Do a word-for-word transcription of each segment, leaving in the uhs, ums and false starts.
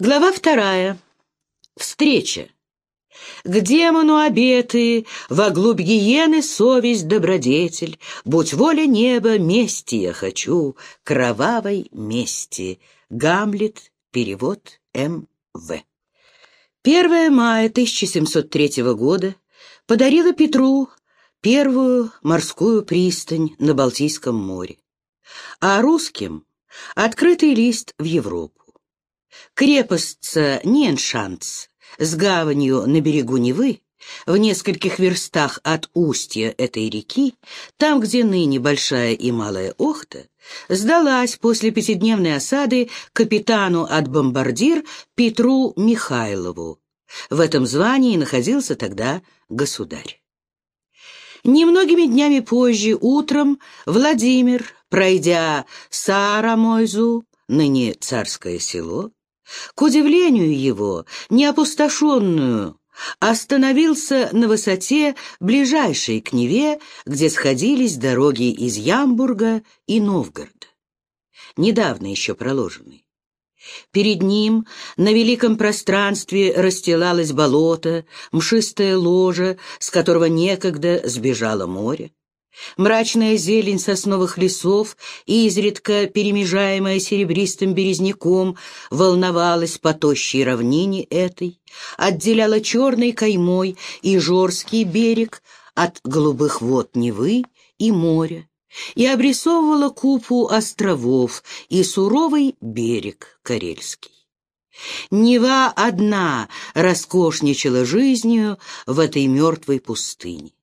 Глава вторая. Встреча. К демону обеты, во глубь гиены совесть добродетель, будь воля неба, мести я хочу, кровавой мести. Гамлет. Перевод М В первое мая тысяча семьсот третьего года подарила Петру первую морскую пристань на Балтийском море, а русским — открытый лист в Европу. Крепостца Неншанц с гаванью на берегу Невы, в нескольких верстах от устья этой реки, там, где ныне Большая и Малая Охта, сдалась после пятидневной осады капитану от бомбардир Петру Михайлову. В этом звании находился тогда государь. Немногими днями позже, утром, Владимир, пройдя Саарамойзу, ныне Царское село, к удивлению его, не опустошенную, остановился на высоте, ближайшей к Неве, где сходились дороги из Ямбурга и Новгорода, недавно еще проложенные. Перед ним на великом пространстве расстилалось болото, мшистое ложе, с которого некогда сбежало море. Мрачная зелень сосновых лесов, изредка перемежаемая серебристым березняком, волновалась по тощей равнине этой, отделяла черной каймой и Жорский берег от голубых вод Невы и моря, и обрисовывала купу островов и суровый берег Карельский. Нева одна роскошничала жизнью в этой мертвой пустыне.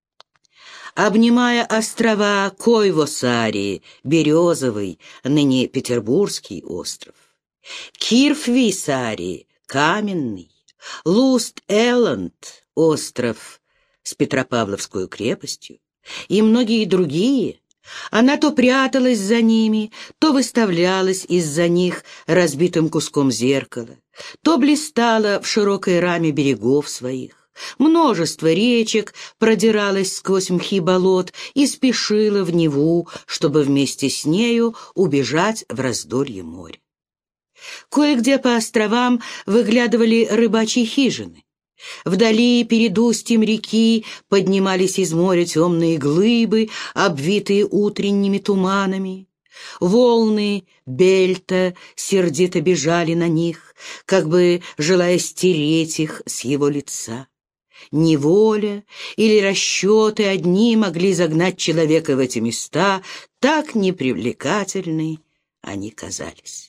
Обнимая острова Койвосари, Березовый, ныне Петербургский остров, Кирфвисари, Каменный, Луст-Элланд, остров с Петропавловской крепостью, и многие другие, она то пряталась за ними, то выставлялась из-за них разбитым куском зеркала, то блистала в широкой раме берегов своих. Множество речек продиралось сквозь мхи болот и спешило в Неву, чтобы вместе с нею убежать в раздолье моря. Кое-где по островам выглядывали рыбачьи хижины. Вдали перед устьем реки поднимались из моря темные глыбы, обвитые утренними туманами. Волны Бельта сердито бежали на них, как бы желая стереть их с его лица. Неволя или расчеты одни могли загнать человека в эти места, так непривлекательны они казались.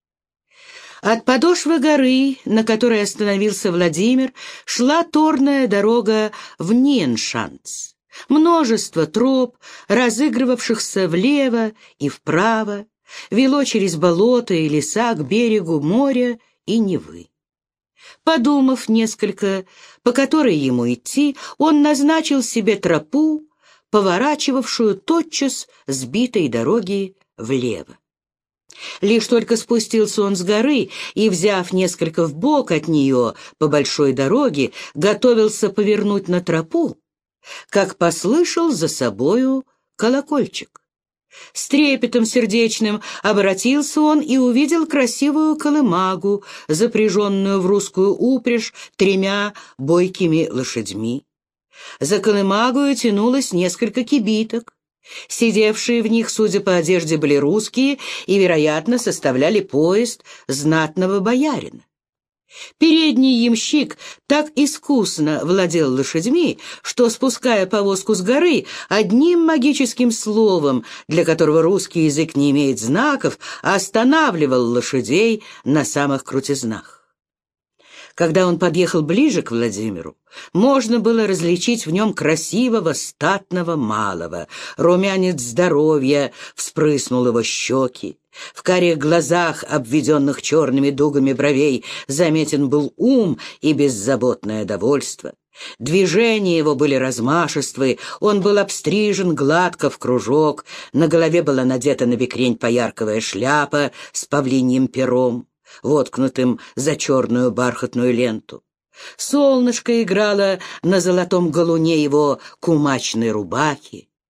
От подошвы горы, на которой остановился Владимир, шла торная дорога в Неншанц. Множество троп, разыгрывавшихся влево и вправо, вело через болота и леса к берегу моря и Невы. Подумав несколько, по которой ему идти, он назначил себе тропу, поворачивавшую тотчас с битой дороги влево. Лишь только спустился он с горы и, взяв несколько вбок от нее по большой дороге, готовился повернуть на тропу, как послышал за собою колокольчик. С трепетом сердечным обратился он и увидел красивую колымагу, запряженную в русскую упряжь тремя бойкими лошадьми. За колымагою тянулось несколько кибиток. Сидевшие в них, судя по одежде, были русские и, вероятно, составляли поезд знатного боярина. Передний ямщик так искусно владел лошадьми, что, спуская повозку с горы, одним магическим словом, для которого русский язык не имеет знаков, останавливал лошадей на самых крутизнах. Когда он подъехал ближе к Владимиру, можно было различить в нем красивого, статного малого. Румянец здоровья вспрыснул его щеки. В карих глазах, обведенных черными дугами бровей, заметен был ум и беззаботное довольство. Движения его были размашистые, он был обстрижен гладко в кружок, на голове была надета набекрень поярковая шляпа с павлиньим пером, воткнутым за черную бархатную ленту. Солнышко играло на золотом галуне его кумачной рубахи.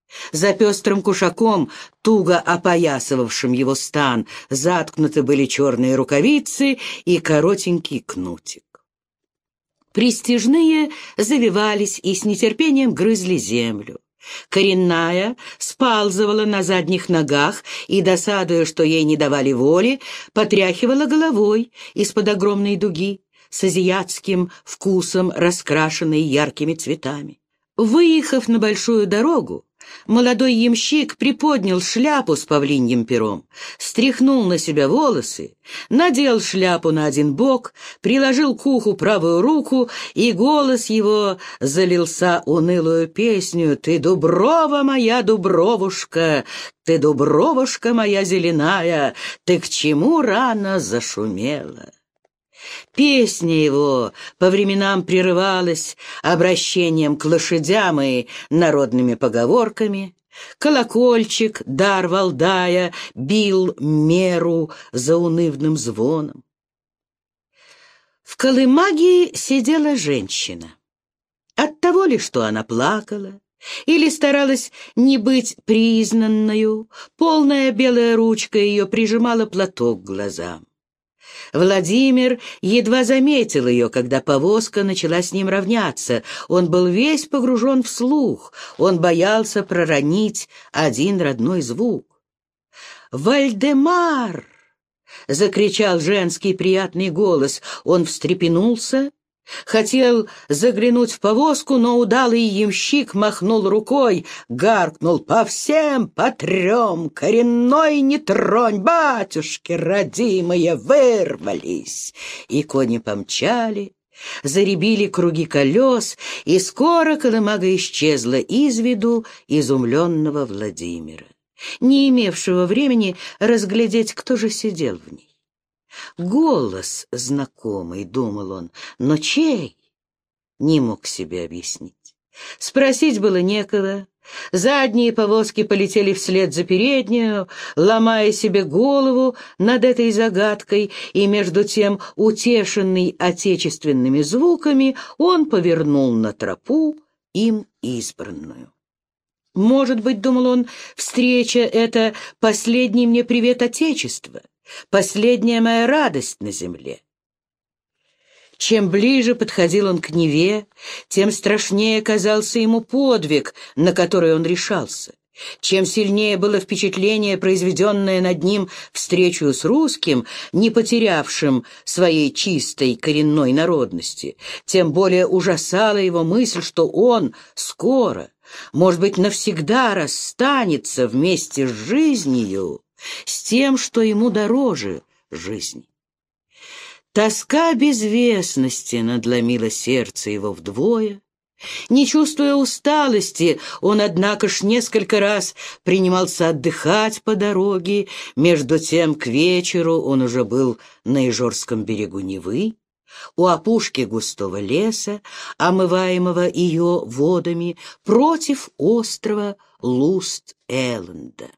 За пестрым кушаком, туго опоясывавшим его стан, заткнуты были черные рукавицы и коротенький кнутик. Пристяжные завивались и с нетерпением грызли землю. Коренная сползывала на задних ногах и, досадуя, что ей не давали воли, потряхивала головой из-под огромной дуги с азиатским вкусом, раскрашенной яркими цветами. Выехав на большую дорогу, молодой ямщик приподнял шляпу с павлиньим пером, стряхнул на себя волосы, надел шляпу на один бок, приложил к уху правую руку, и голос его залился унылую песню: «Ты, дуброва моя, дубровушка, ты, дубровушка моя зеленая, ты к чему рано зашумела?» Песня его по временам прерывалась обращением к лошадям и народными поговорками. Колокольчик, дар Валдая, бил меру заунывным звоном. В колымаге сидела женщина. Оттого ли, что она плакала, или старалась не быть признанною, полная белая ручка ее прижимала платок к глазам. Владимир едва заметил ее, когда повозка начала с ним равняться. Он был весь погружен в слух, он боялся проронить один родной звук. «Вальдемар!» — закричал женский приятный голос. Он встрепенулся, хотел заглянуть в повозку, но удалый ямщик махнул рукой, гаркнул: «По всем, по трем, коренной не тронь, батюшки родимые вырвались!» И кони помчали, заребили круги колес, и скоро колымага исчезла из виду изумленного Владимира, не имевшего времени разглядеть, кто же сидел в ней. Голос знакомый, думал он, но чей? Не мог себе объяснить. Спросить было некого. Задние повозки полетели вслед за переднюю, ломая себе голову над этой загадкой, и между тем, утешенный отечественными звуками, он повернул на тропу, им избранную. Может быть, думал он, встреча — это последний мне привет Отечества, последняя моя радость на земле. Чем ближе подходил он к Неве, тем страшнее казался ему подвиг, на который он решался. Чем сильнее было впечатление, произведенное над ним встречу с русским, не потерявшим своей чистой коренной народности, тем более ужасала его мысль, что он скоро, может быть, навсегда расстанется вместе с жизнью, с тем, что ему дороже жизни. Тоска безвестности надломила сердце его вдвое. Не чувствуя усталости, он, однако ж, несколько раз принимался отдыхать по дороге. Между тем, к вечеру он уже был на Ижорском берегу Невы, у опушки густого леса, омываемого ее водами, против острова Луст-Элленда.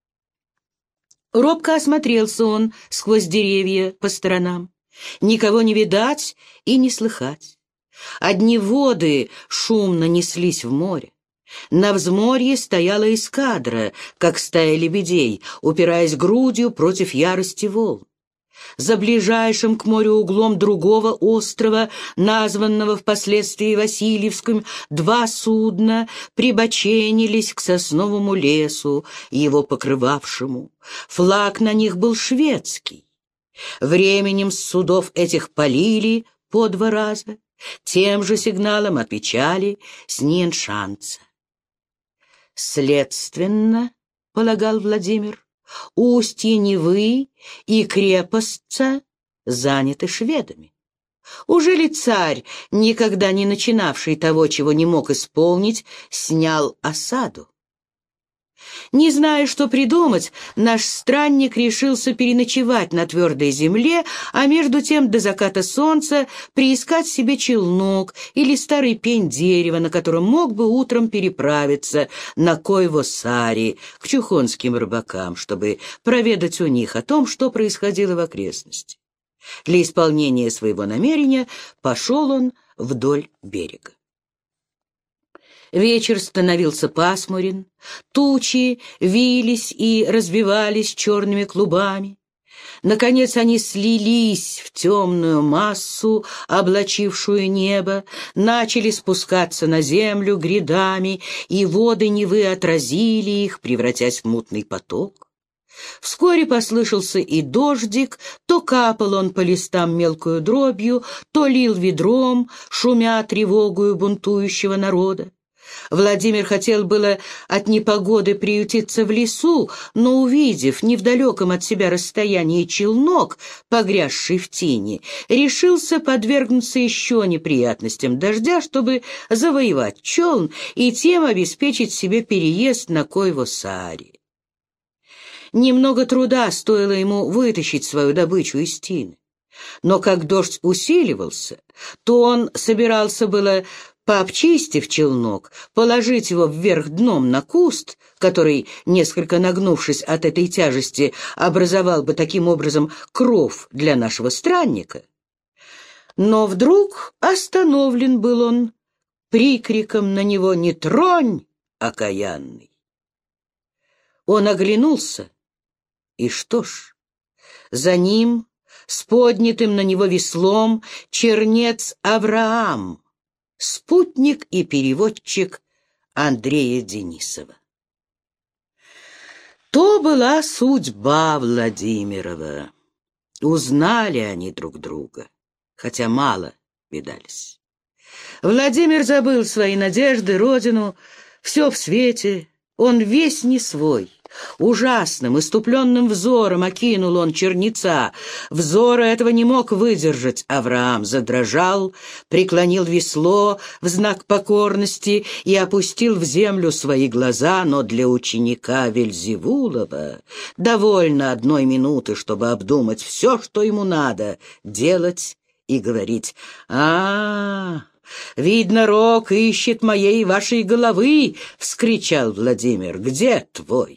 Робко осмотрелся он сквозь деревья по сторонам. Никого не видать и не слыхать. Одни воды шумно неслись в море. На взморье стояла эскадра, как стая лебедей, упираясь грудью против ярости волн. За ближайшим к морю углом другого острова, названного впоследствии Васильевским, два судна прибоченились к сосновому лесу, его покрывавшему. Флаг на них был шведский. Временем с судов этих полили по два раза, тем же сигналом отвечали с Ниеншанца. Следственно, полагал Владимир, устье Невы и крепостца заняты шведами. Уже ли царь, никогда не начинавший того, чего не мог исполнить, снял осаду? Не зная, что придумать, наш странник решился переночевать на твердой земле, а между тем до заката солнца приискать себе челнок или старый пень дерева, на котором мог бы утром переправиться на Койво-Сари к чухонским рыбакам, чтобы проведать у них о том, что происходило в окрестности. Для исполнения своего намерения пошел он вдоль берега. Вечер становился пасмурен, тучи вились и развивались черными клубами. Наконец они слились в темную массу, облачившую небо, начали спускаться на землю грядами, и воды Невы отразили их, превратясь в мутный поток. Вскоре послышался и дождик, то капал он по листам мелкою дробью, то лил ведром, шумя тревогою бунтующего народа. Владимир хотел было от непогоды приютиться в лесу, но, увидев не в далеком от себя расстоянии челнок, погрязший в тени, решился подвергнуться еще неприятностям дождя, чтобы завоевать челн и тем обеспечить себе переезд на Койво-Сааре. Немного труда стоило ему вытащить свою добычу из тины. Но как дождь усиливался, то он собирался было, пообчистив челнок, положить его вверх дном на куст, который, несколько нагнувшись от этой тяжести, образовал бы таким образом кров для нашего странника. Но вдруг остановлен был он прикриком на него «Не тронь, окаянный!». Он оглянулся, и что ж, за ним, с поднятым на него веслом, чернец Авраам, спутник и переводчик Андрея Денисова. То была судьба Владимирова. Узнали они друг друга, хотя мало видались. Владимир забыл свои надежды, родину, все в свете, он весь не свой. Ужасным, иступленным взором окинул он чернеца. Взора этого не мог выдержать. Авраам задрожал, преклонил весло в знак покорности и опустил в землю свои глаза, но для ученика Вельзевулова довольно одной минуты, чтобы обдумать все, что ему надо делать и говорить. «А-а-а! Видно, рок ищет моей вашей головы!» — вскричал Владимир. «Где твой?»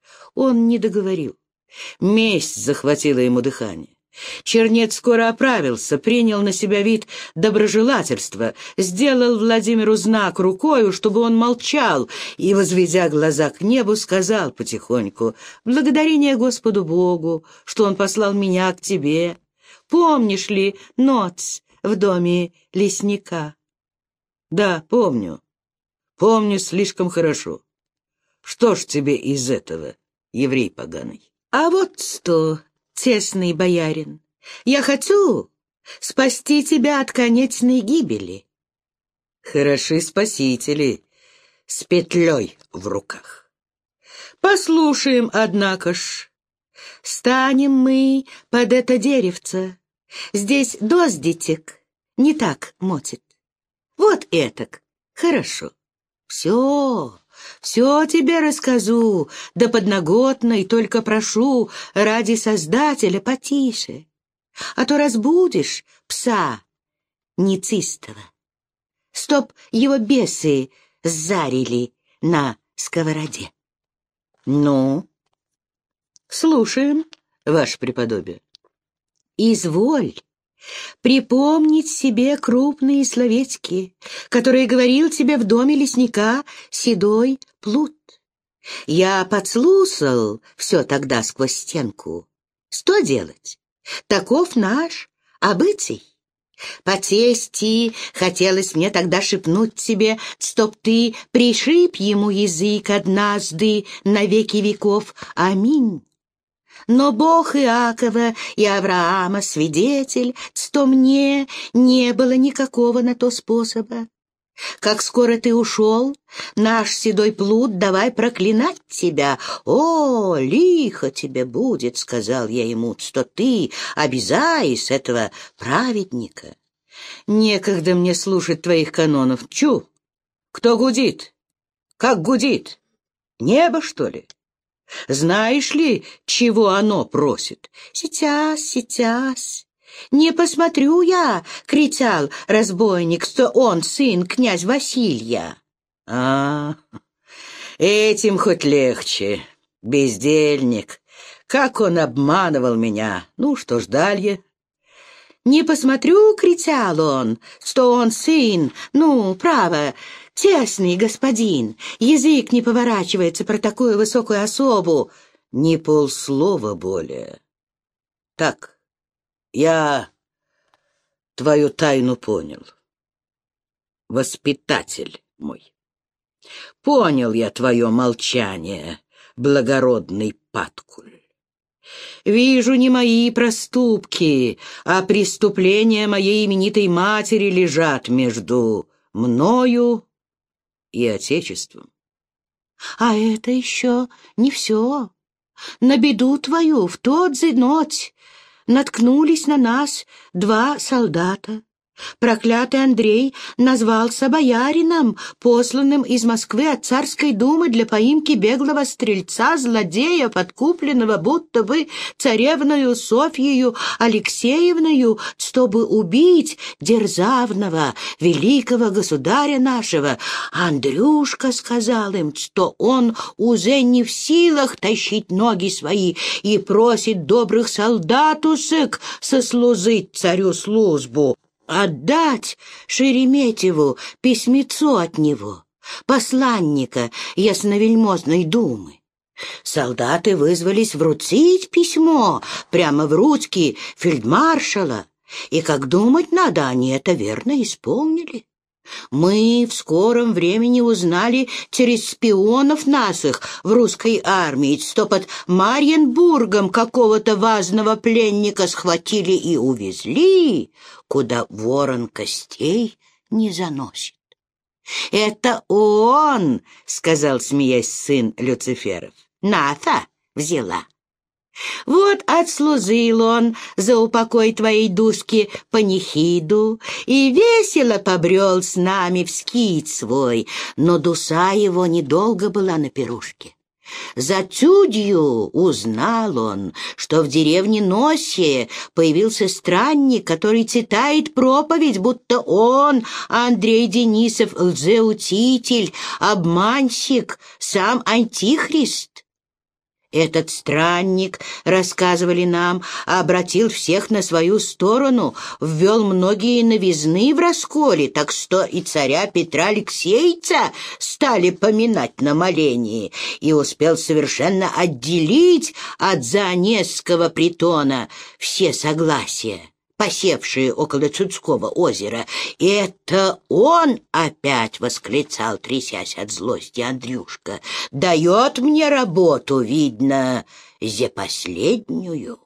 Он не договорил. Месть захватила ему дыхание. Чернец скоро оправился, принял на себя вид доброжелательства, сделал Владимиру знак рукою, чтобы он молчал, и, возведя глаза к небу, сказал потихоньку: «Благодарение Господу Богу, что Он послал меня к тебе. Помнишь ли ночь в доме лесника?» «Да, помню. Помню слишком хорошо. Что ж тебе из этого, еврей поганый?» «А вот что, тесный боярин, я хочу спасти тебя от конечной гибели». «Хороши спасители с петлей в руках. Послушаем, однако ж. Станем мы под это деревце. Здесь дождичек не так мотит. Вот этак. Хорошо. Все, все тебе расскажу, да подноготно, и только прошу, ради Создателя, потише, а то разбудишь пса нечистого. Чтоб его бесы зарили на сковороде». «Ну, слушаем, ваше преподобие». «Изволь припомнить себе крупные словечки, которые говорил тебе в доме лесника седой плут. Я подслушал все тогда сквозь стенку. Что делать? Таков наш обычай. По чести хотелось мне тогда шепнуть тебе, чтоб ты пришиб ему язык однажды на веки веков. Аминь. Но Бог Иакова и Авраама свидетель, что мне не было никакого на то способа. Как скоро ты ушел, наш седой плут давай проклинать тебя. О, лихо тебе будет, — сказал я ему, — что ты обязаешь этого праведника. Некогда мне слушать твоих канонов. Чу! Кто гудит? Как гудит? Небо, что ли? Знаешь ли, чего оно просит? Сейчас, сейчас. Не посмотрю я, — кричал разбойник, — что он сын князь Василия. А, этим хоть легче. Бездельник. Как он обманывал меня. Ну, что ж дальше? Не посмотрю, — кричал он, — что он сын, ну, право, «Честный господин, язык не поворачивается про такую высокую особу». «Ни полслова более. Так, я твою тайну понял. Воспитатель мой. Понял я твое молчание, благородный Паткуль. Вижу, не мои проступки, а преступления моей именитой матери лежат между мною и Отечеством. А это еще не все. На беду твою в тот же ночь наткнулись на нас два солдата. Проклятый Андрей назвался боярином, посланным из Москвы от Царской думы для поимки беглого стрельца, злодея, подкупленного будто бы царевною Софьею Алексеевною, чтобы убить дерзавного великого государя нашего. Андрюшка сказал им, что он уже не в силах тащить ноги свои и просит добрых солдатусек сослужить царю службу. Отдать Шереметьеву письмецо от него, посланника ясновельмозной думы. Солдаты вызвались вручить письмо прямо в ручки фельдмаршала, и, как думать надо, они это верно исполнили. Мы в скором времени узнали через шпионов наших в русской армии, что под Марьенбургом какого-то важного пленника схватили и увезли, куда ворон костей не заносит. «Это он!» — сказал, смеясь, сын Люциферов. «Ната взяла. Вот отслужил он за упокой твоей душки панихиду и весело побрел с нами в скит свой, но душа его недолго была на пирушке. За чудью узнал он, что в деревне Носе появился странник, который читает проповедь, будто он, Андрей Денисов, лжеучитель, обманщик, сам антихрист. Этот странник, рассказывали нам, обратил всех на свою сторону, ввел многие новизны в расколе, так что и царя Петра Алексеевича стали поминать на молении, и успел совершенно отделить от Заонежского притона все согласия, посевшие около Цудского озера. И это он, опять восклицал, трясясь от злости Андрюшка, дает мне работу, видно, за последнюю.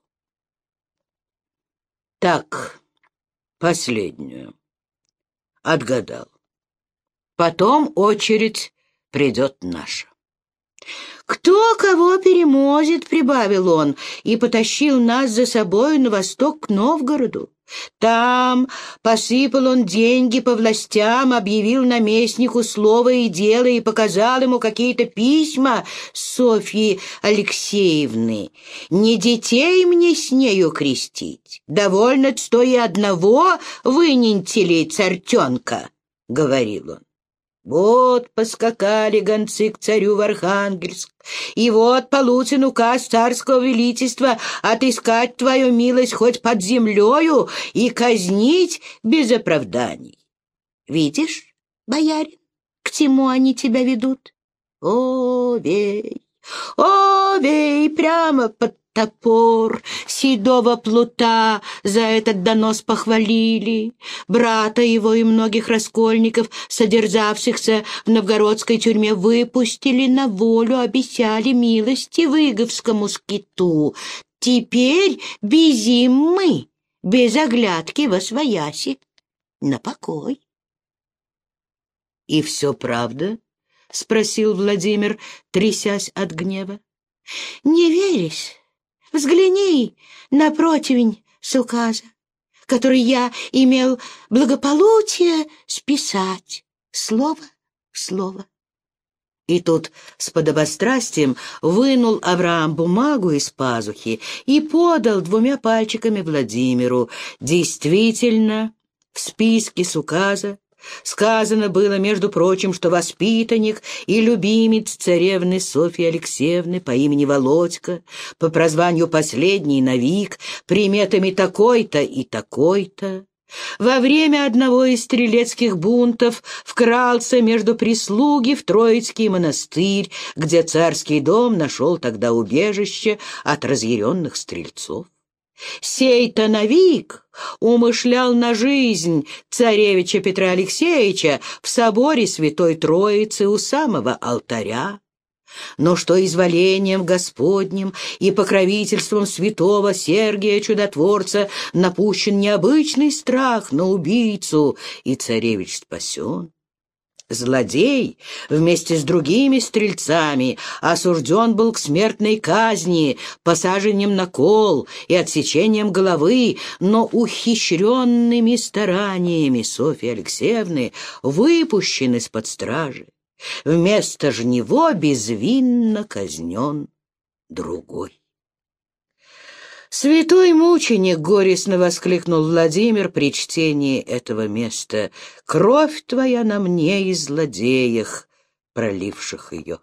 Так, последнюю. Отгадал. Потом очередь придет наша. «Кто кого переможет», — прибавил он, и потащил нас за собой на восток к Новгороду. Там посыпал он деньги по властям, объявил наместнику слово и дело и показал ему какие-то письма Софьи Алексеевны. «Не детей мне с нею крестить, довольно, что и одного вынентили цартенка», — говорил он. Вот поскакали гонцы к царю в Архангельск, и вот получен указ царского величества отыскать твою милость хоть под землею и казнить без оправданий. Видишь, боярин, к чему они тебя ведут? О, вей, о, вей, прямо под топор седого плута за этот донос похвалили. Брата его и многих раскольников, содержавшихся в новгородской тюрьме, выпустили на волю, обещали милости выговскому скиту. Теперь безим мы, без оглядки восвояси, на покой. — И все правда? — спросил Владимир, трясясь от гнева. — Не веришь? Взгляни на противень с указа, который я имел благополучие списать слово в слово. И тут с подобострастием вынул Авраам бумагу из пазухи и подал двумя пальчиками Владимиру. Действительно, в списке с указа сказано было, между прочим, что воспитанник и любимец царевны Софьи Алексеевны по имени Володька, по прозванию последний Навик, приметами такой-то и такой-то, Во время одного из стрелецких бунтов вкрался между прислуги в Троицкий монастырь, где царский дом нашел тогда убежище от разъяренных стрельцов. Сей-то Навик умышлял на жизнь царевича Петра Алексеевича в соборе Святой Троицы у самого алтаря. Но что изволением Господним и покровительством святого Сергия Чудотворца напущен необычный страх на убийцу, и царевич спасен. Злодей вместе с другими стрельцами осужден был к смертной казни, посажением на кол и отсечением головы, но ухищренными стараниями Софьи Алексеевны выпущен из-под стражи. Вместо ж него безвинно казнен другой. «Святой мученик!» — горестно воскликнул Владимир при чтении этого места. «Кровь твоя на мне и злодеях, проливших ее».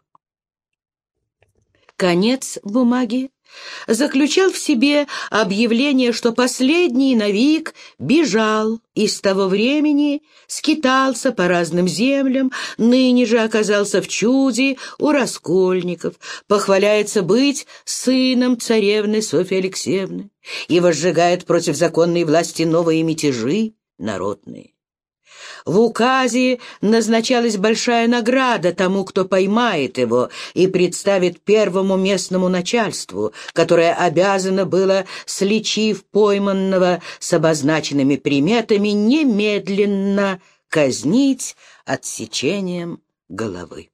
Конец бумаги заключал в себе объявление, что последний Навик бежал и с того времени скитался по разным землям, ныне же оказался в Чуде у раскольников, похваляется быть сыном царевны Софьи Алексеевны и возжигает против законной власти новые мятежи народные. В указе назначалась большая награда тому, кто поймает его и представит первому местному начальству, которое обязано было, сличив пойманного с обозначенными приметами, немедленно казнить отсечением головы.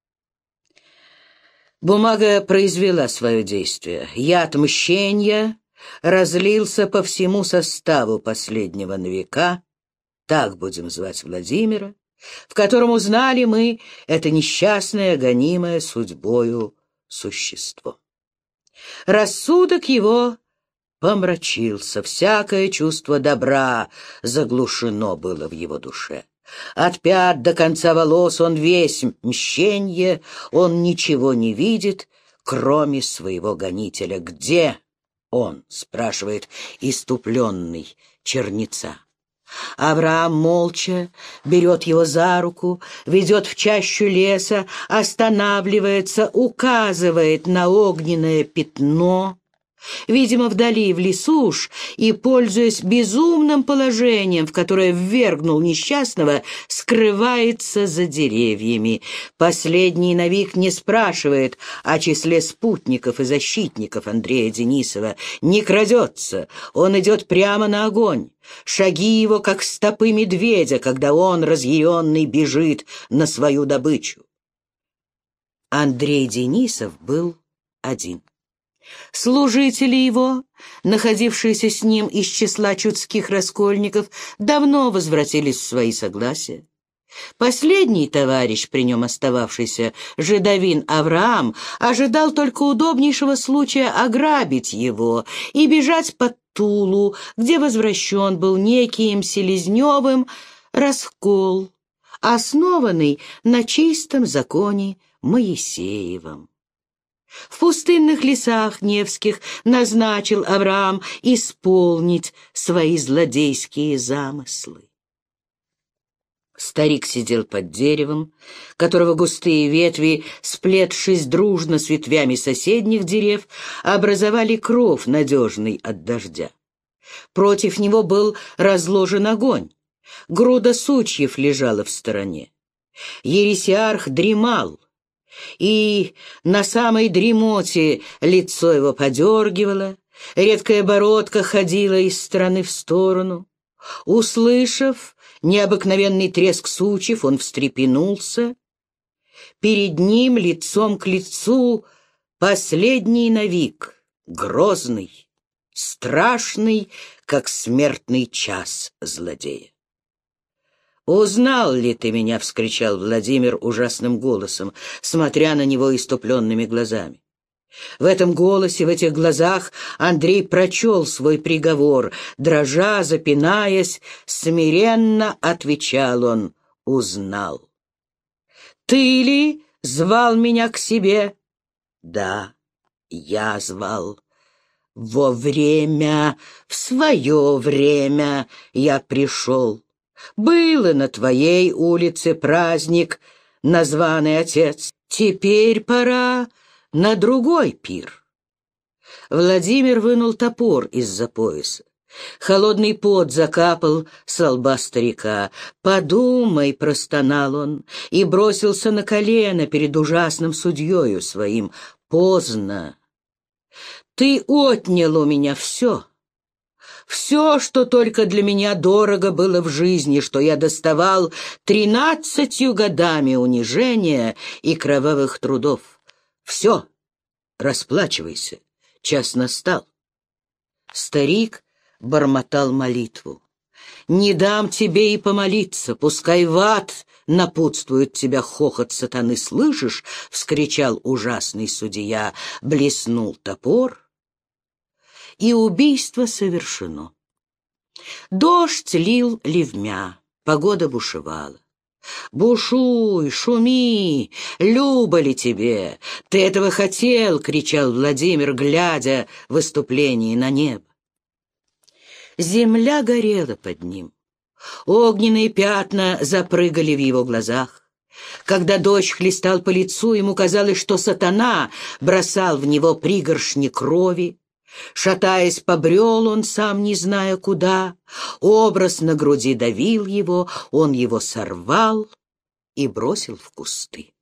Бумага произвела свое действие. Яд мщения разлился по всему составу последнего Навика, так будем звать Владимира, в котором узнали мы это несчастное, гонимое судьбою существо. Рассудок его помрачился, всякое чувство добра заглушено было в его душе. От пят до конца волос он весь мщенье, он ничего не видит, кроме своего гонителя. «Где он?» — спрашивает иступленный черница. Авраам молча берет его за руку, ведет в чащу леса, останавливается, указывает на огненное пятно. Видимо, вдали, в лесу уж, и, пользуясь безумным положением, в которое ввергнул несчастного, скрывается за деревьями. Последний Навик не спрашивает о числе спутников и защитников Андрея Денисова, не крадется, он идет прямо на огонь. Шаги его, как стопы медведя, когда он, разъяренный, бежит на свою добычу. Андрей Денисов был один. Служители его, находившиеся с ним из числа чудских раскольников, давно возвратились в свои согласия. Последний товарищ, при нем остававшийся, жидовин Авраам, ожидал только удобнейшего случая ограбить его и бежать под Тулу, где возвращен был неким Селезневым раскол, основанный на чистом законе Моисеевом. В пустынных лесах Невских назначил Авраам исполнить свои злодейские замыслы. Старик сидел под деревом, которого густые ветви, сплетшись дружно с ветвями соседних дерев, образовали кров, надежный от дождя. Против него был разложен огонь, груда сучьев лежала в стороне. Ересиарх дремал, и на самой дремоте лицо его подергивало, редкая бородка ходила из стороны в сторону. Услышав необыкновенный треск сучьев, он встрепенулся. Перед ним, лицом к лицу, последний Навик, грозный, страшный, как смертный час злодея. «Узнал ли ты меня?» — вскричал Владимир ужасным голосом, смотря на него иступленными глазами. В этом голосе, в этих глазах Андрей прочел свой приговор. Дрожа, запинаясь, смиренно отвечал он: «Узнал». «Ты ли звал меня к себе?» «Да, я звал». Во время, в свое время я пришел. Был и на твоей улице праздник, названный отец. Теперь пора на другой пир. Владимир вынул топор из-за пояса. Холодный пот закапал со лба старика. «Подумай», — простонал он, и бросился на колено перед ужасным судьею своим. «Поздно. Ты отнял у меня все. Все, что только для меня дорого было в жизни, что я доставал тринадцатью годами унижения и кровавых трудов. Все. Расплачивайся. Час настал». Старик бормотал молитву. «Не дам тебе и помолиться, пускай в ад напутствует тебя хохот сатаны, слышишь?» — вскричал ужасный судья. Блеснул топор, и убийство совершено. Дождь лил ливмя, погода бушевала. «Бушуй, шуми, любо ли тебе? Ты этого хотел!» — кричал Владимир, глядя в выступлении на небо. Земля горела под ним. Огненные пятна запрыгали в его глазах. Когда дождь хлестал по лицу, ему казалось, что сатана бросал в него пригоршни крови. Шатаясь, побрел он, сам не зная куда. Образ на груди давил его, он его сорвал и бросил в кусты.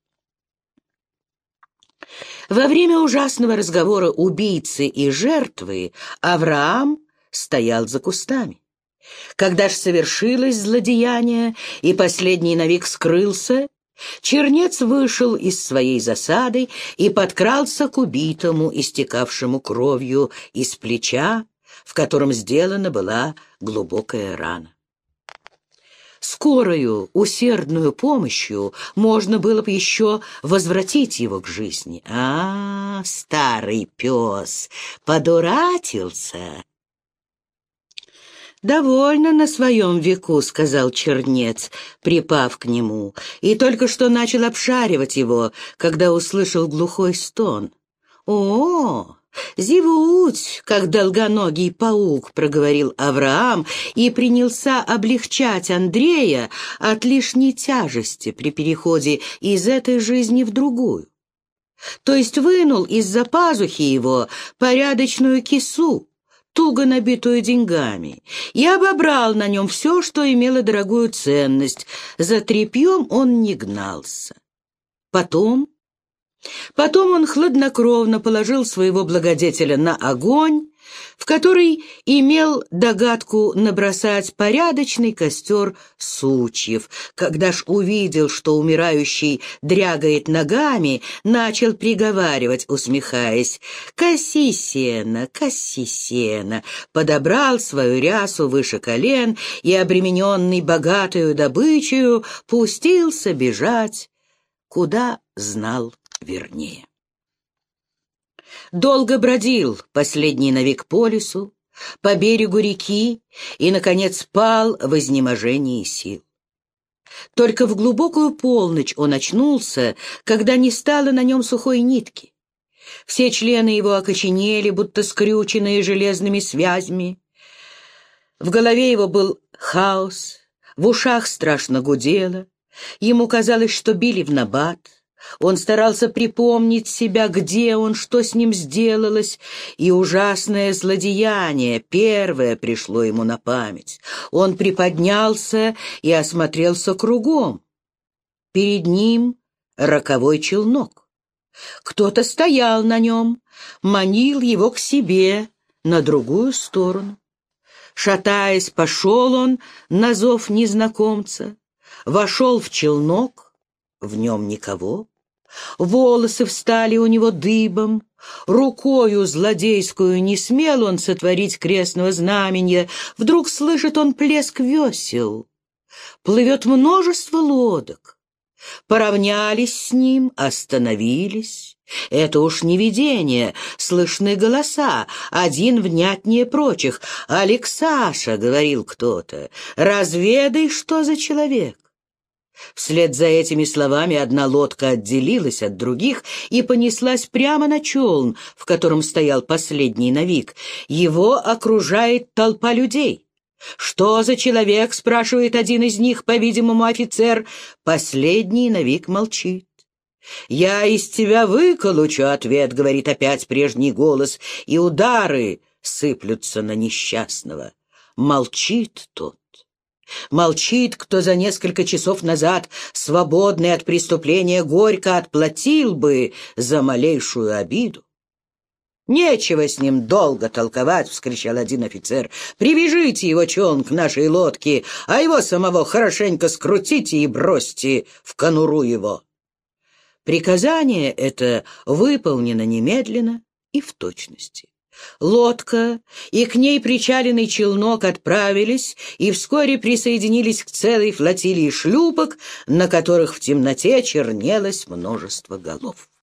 Во время ужасного разговора убийцы и жертвы Авраам стоял за кустами. Когда ж совершилось злодеяние, и последний навек скрылся, чернец вышел из своей засады и подкрался к убитому, истекавшему кровью из плеча, в котором сделана была глубокая рана. Скорою, усердную помощью можно было бы еще возвратить его к жизни. А, старый пес, подуратился. «Довольно на своем веку», — сказал чернец, припав к нему, и только что начал обшаривать его, когда услышал глухой стон. «О, зевуть, как долгоногий паук», — проговорил Авраам и принялся облегчать Андрея от лишней тяжести при переходе из этой жизни в другую. То есть вынул из-за пазухи его порядочную кису, туго набитую деньгами, и обобрал на нем все, что имело дорогую ценность. За тряпьем он не гнался. Потом... Потом он хладнокровно положил своего благодетеля на огонь, в который имел догадку набросать порядочный костер сучьев. Когда ж увидел, что умирающий дрягает ногами, начал приговаривать, усмехаясь: «Коси сено, коси сено», подобрал свою рясу выше колен и, обремененный богатою добычею, пустился бежать, куда знал вернее. Долго бродил последний навек по лесу, по берегу реки и, наконец, пал в изнеможении сил. Только в глубокую полночь он очнулся, когда не стало на нем сухой нитки. Все члены его окоченели, будто скрюченные железными связями. В голове его был хаос, в ушах страшно гудело, ему казалось, что били в набат. Он старался припомнить себя, где он, что с ним сделалось, и ужасное злодеяние первое пришло ему на память. Он приподнялся и осмотрелся кругом. Перед ним роковой челнок. Кто-то стоял на нем, манил его к себе на другую сторону. Шатаясь, пошел он на зов незнакомца, вошел в челнок, в нем никого. Волосы встали у него дыбом, рукою злодейскую не смел он сотворить крестного знамения. Вдруг слышит он плеск весел, плывет множество лодок. Поравнялись с ним, остановились. Это уж не видение, слышны голоса, один внятнее прочих. «Алексаша», — говорил кто-то, — «разведай, что за человек». Вслед за этими словами одна лодка отделилась от других и понеслась прямо на челн, в котором стоял последний навик. Его окружает толпа людей. «Что за человек?» — спрашивает один из них, по-видимому, офицер. Последний навик молчит. «Я из тебя выколочу ответ», — говорит опять прежний голос, и удары сыплются на несчастного. Молчит тот. Молчит, кто за несколько часов назад, свободный от преступления, горько отплатил бы за малейшую обиду. «Нечего с ним долго толковать», — вскричал один офицер. «Привяжите его челн к нашей лодке, а его самого хорошенько скрутите и бросьте в конуру его». Приказание это выполнено немедленно и в точности. Лодка и к ней причаленный челнок отправились и вскоре присоединились к целой флотилии шлюпок, на которых в темноте чернелось множество голов.